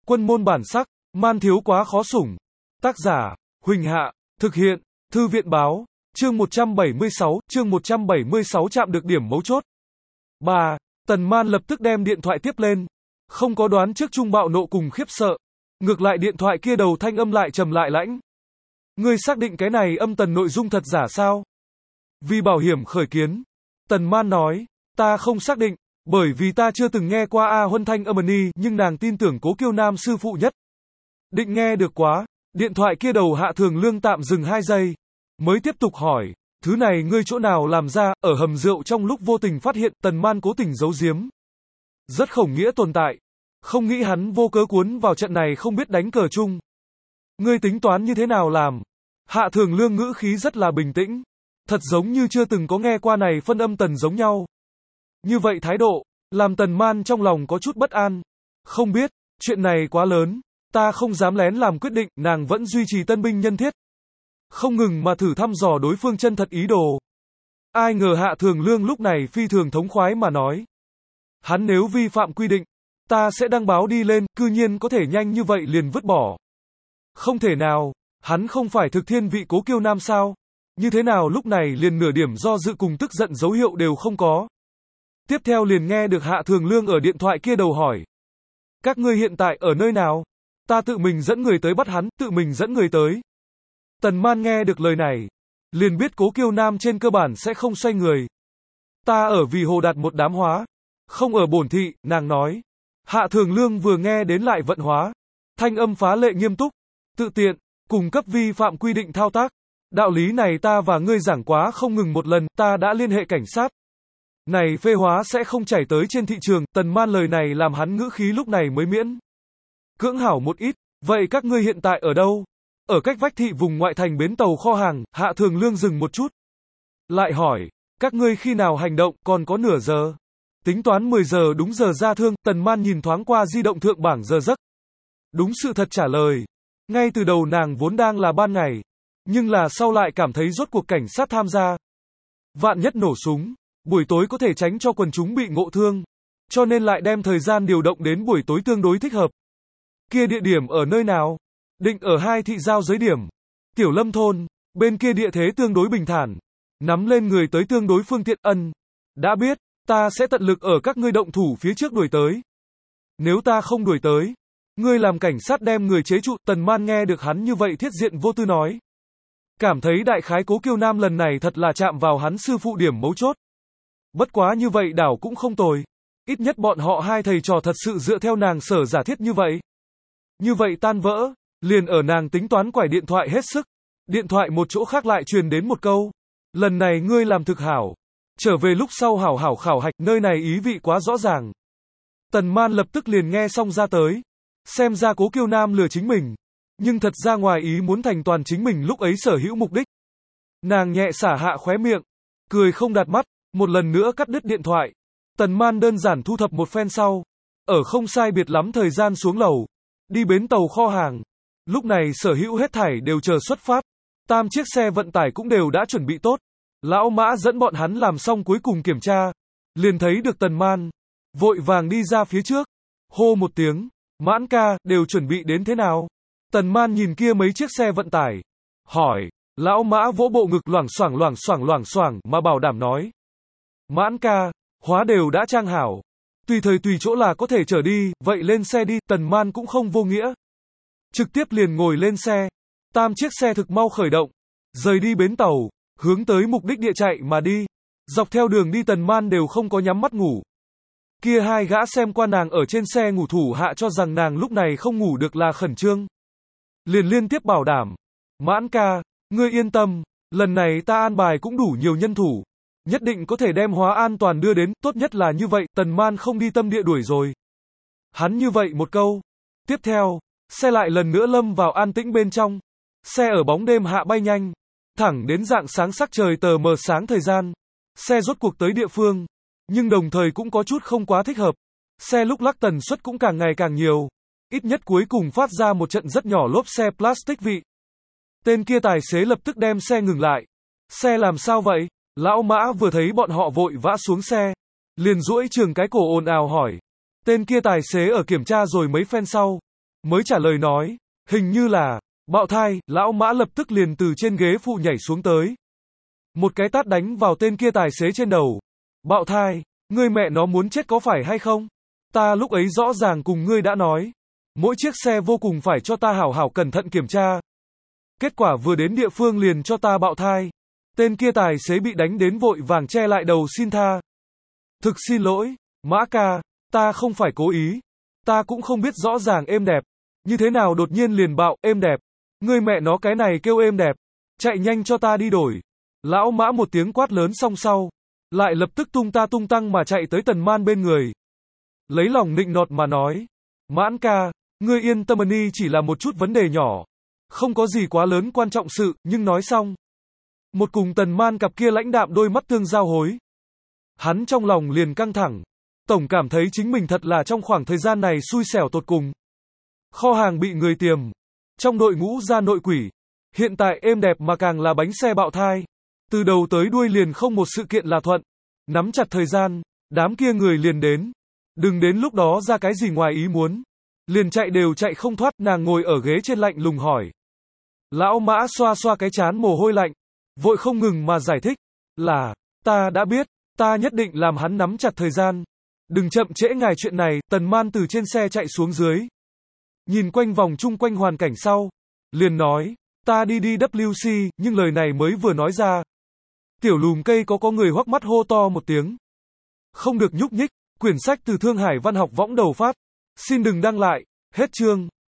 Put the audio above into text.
Quân môn bản sắc, man thiếu quá khó sủng. Tác giả, Huỳnh Hạ, thực hiện, Thư viện báo, chương 176 chạm được điểm mấu chốt. 3. Tần Man lập tức đem điện thoại tiếp lên. Không có đoán trước Trung bạo nộ cùng khiếp sợ. Ngược lại điện thoại kia đầu thanh âm lại trầm lại lãnh. Ngươi xác định cái này âm tần nội dung thật giả sao? Vì bảo hiểm khởi kiến, Tần Man nói, ta không xác định, bởi vì ta chưa từng nghe qua A Huân thanh âm ni, nhưng nàng tin tưởng Cố Kiêu Nam sư phụ nhất. Định nghe được quá, điện thoại kia đầu Hạ Thường Lương tạm dừng 2 giây, mới tiếp tục hỏi, thứ này ngươi chỗ nào làm ra, ở hầm rượu trong lúc vô tình phát hiện, Tần Man cố tình giấu giếm. Rất khổng nghĩa tồn tại, không nghĩ hắn vô cớ cuốn vào trận này không biết đánh cờ chung. Ngươi tính toán như thế nào làm? Hạ Thường Lương ngữ khí rất là bình tĩnh, thật giống như chưa từng có nghe qua này phân âm tần giống nhau. Như vậy thái độ, làm Tần Man trong lòng có chút bất an. Không biết, chuyện này quá lớn, ta không dám lén làm quyết định, nàng vẫn duy trì tân binh nhân thiết. Không ngừng mà thử thăm dò đối phương chân thật ý đồ. Ai ngờ Hạ Thường Lương lúc này phi thường thống khoái mà nói. Hắn nếu vi phạm quy định, ta sẽ đăng báo đi lên, cư nhiên có thể nhanh như vậy liền vứt bỏ. Không thể nào, hắn không phải thực thiên vị Cố Kiêu Nam sao? Như thế nào lúc này liền nửa điểm do dự cùng tức giận dấu hiệu đều không có. Tiếp theo liền nghe được Hạ Thường Lương ở điện thoại kia đầu hỏi. Các ngươi hiện tại ở nơi nào? Ta tự mình dẫn người tới bắt hắn, tự mình dẫn người tới. Tần Man nghe được lời này, liền biết Cố Kiêu Nam trên cơ bản sẽ không xoay người. Ta ở vì Hồ Đạt một đám hóa, không ở bổn thị, nàng nói. Hạ Thường Lương vừa nghe đến lại vận hóa, thanh âm phá lệ nghiêm túc, tự tiện, cung cấp vi phạm quy định thao tác. Đạo lý này ta và ngươi giảng quá không ngừng một lần, ta đã liên hệ cảnh sát. Này phê hóa sẽ không chảy tới trên thị trường, Tần Man lời này làm hắn ngữ khí lúc này mới miễn cưỡng hảo một ít. Vậy các ngươi hiện tại ở đâu? Ở cách vách thị vùng ngoại thành bến tàu kho hàng. Hạ Thường Lương dừng một chút, lại hỏi, các ngươi khi nào hành động, còn có nửa giờ. Tính toán 10 giờ đúng giờ ra thương. Tần Man nhìn thoáng qua di động thượng bảng giờ giấc. Đúng sự thật trả lời. Ngay từ đầu nàng vốn đang là ban ngày, nhưng là sau lại cảm thấy rốt cuộc cảnh sát tham gia. Vạn nhất nổ súng, buổi tối có thể tránh cho quần chúng bị ngộ thương, cho nên lại đem thời gian điều động đến buổi tối tương đối thích hợp. Kia địa điểm ở nơi nào? Định ở 2 thị giao giới điểm. Tiểu Lâm thôn, bên kia địa thế tương đối bình thản, nắm lên người tới tương đối phương tiện. Đã biết, ta sẽ tận lực ở các ngươi động thủ phía trước đuổi tới. Nếu ta không đuổi tới, ngươi làm cảnh sát đem người chế trụ. Tần Man nghe được hắn như vậy thiết diện vô tư nói, cảm thấy đại khái Cố Kiêu Nam lần này thật là chạm vào hắn sư phụ điểm mấu chốt. Bất quá như vậy đảo cũng không tồi. Ít nhất bọn họ hai thầy trò thật sự dựa theo nàng sở giả thiết như vậy. Như vậy tan vỡ, liền ở nàng tính toán quải điện thoại hết sức. Điện thoại một chỗ khác lại truyền đến một câu. Lần này ngươi làm thực hảo. Trở về lúc sau hảo hảo khảo hạch, nơi này ý vị quá rõ ràng. Tần Man lập tức liền nghe xong ra tới. Xem ra Cố Kiêu Nam lừa chính mình. Nhưng thật ra ngoài ý muốn thành toàn chính mình lúc ấy sở hữu mục đích. Nàng nhẹ xả hạ khóe miệng, cười không đạt mắt, một lần nữa cắt đứt điện thoại. Tần Man đơn giản thu thập một phen sau, ở không sai biệt lắm thời gian xuống lầu, đi bến tàu kho hàng. Lúc này sở hữu hết thảy đều chờ xuất phát, 3 chiếc xe vận tải cũng đều đã chuẩn bị tốt. Lão Mã dẫn bọn hắn làm xong cuối cùng kiểm tra, liền thấy được Tần Man, vội vàng đi ra phía trước, hô một tiếng, Mãn ca, đều chuẩn bị đến thế nào? Tần Man nhìn kia mấy chiếc xe vận tải, hỏi. Lão Mã vỗ bộ ngực loảng xoảng mà bảo đảm nói. Mãn ca, hóa đều đã trang hảo, tùy thời tùy chỗ là có thể chở đi, vậy lên xe đi. Tần Man cũng không vô nghĩa, trực tiếp liền ngồi lên xe. 3 chiếc xe thực mau khởi động, rời đi bến tàu, hướng tới mục đích địa chạy mà đi. Dọc theo đường đi Tần Man đều không có nhắm mắt ngủ. Kia 2 gã xem qua nàng ở trên xe ngủ thủ hạ cho rằng nàng lúc này không ngủ được là khẩn trương, liền liên tiếp bảo đảm. Mãn ca, ngươi yên tâm, lần này ta an bài cũng đủ nhiều nhân thủ, nhất định có thể đem hóa an toàn đưa đến, tốt nhất là như vậy. Tần Man không đi tâm địa đuổi rồi hắn như vậy một câu. Tiếp theo, xe lại lần nữa lâm vào an tĩnh bên trong. Xe ở bóng đêm hạ bay nhanh, thẳng đến rạng sáng sắc trời tờ mờ sáng thời gian, xe rốt cuộc tới địa phương, nhưng đồng thời cũng có chút không quá thích hợp. Xe lúc lắc tần suất cũng càng ngày càng nhiều, ít nhất cuối cùng phát ra một trận rất nhỏ lốp xe plastic vị. Tên kia tài xế lập tức đem xe ngừng lại. Xe làm sao vậy? Lão Mã vừa thấy bọn họ vội vã xuống xe, liền duỗi trường cái cổ ồn ào hỏi. Tên kia tài xế ở kiểm tra rồi mấy phen sau, mới trả lời nói, hình như là, bạo thai, lão Mã lập tức liền từ trên ghế phụ nhảy xuống tới. Một cái tát đánh vào tên kia tài xế trên đầu. Bạo thai, ngươi mẹ nó muốn chết có phải hay không? Ta lúc ấy rõ ràng cùng ngươi đã nói. Mỗi chiếc xe vô cùng phải cho ta hảo hảo cẩn thận kiểm tra. Kết quả vừa đến địa phương liền cho ta bạo thai. Tên kia tài xế bị đánh đến vội vàng che lại đầu xin tha. Thực xin lỗi, Mã ca, ta không phải cố ý. Ta cũng không biết rõ ràng êm đẹp. Như thế nào đột nhiên liền bạo, êm đẹp. Ngươi mẹ nó cái này kêu êm đẹp. Chạy nhanh cho ta đi đổi. Lão Mã một tiếng quát lớn xong sau. Lại lập tức tung ta tung tăng mà chạy tới Tần Man bên người. Lấy lòng nịnh nọt mà nói. Mãn ca, ngươi yên tâm đi, chỉ là một chút vấn đề nhỏ. Không có gì quá lớn quan trọng sự, nhưng nói xong. Một cùng Tần Man cặp kia lãnh đạm đôi mắt tương giao hối. Hắn trong lòng liền căng thẳng. Tổng cảm thấy chính mình thật là trong khoảng thời gian này xui xẻo tột cùng. Kho hàng bị người tiềm. Trong đội ngũ ra nội quỷ. Hiện tại êm đẹp mà càng là bánh xe bạo thai. Từ đầu tới đuôi liền không một sự kiện là thuận. Nắm chặt thời gian, đám kia người liền đến. Đừng đến lúc đó ra cái gì ngoài ý muốn. Liền chạy đều chạy không thoát, nàng ngồi ở ghế trên lạnh lùng hỏi. Lão Mã xoa xoa cái trán mồ hôi lạnh. Vội không ngừng mà giải thích. Là, ta đã biết, ta nhất định làm hắn nắm chặt thời gian. Đừng chậm trễ ngài chuyện này. Tần Man từ trên xe chạy xuống dưới. Nhìn quanh vòng chung quanh hoàn cảnh sau. Liền nói, ta đi WC, nhưng lời này mới vừa nói ra. Tiểu lùm cây có người hoắc mắt hô to một tiếng. Không được nhúc nhích, quyển sách từ Thương Hải Văn học võng đầu phát. Xin đừng đăng lại, hết chương.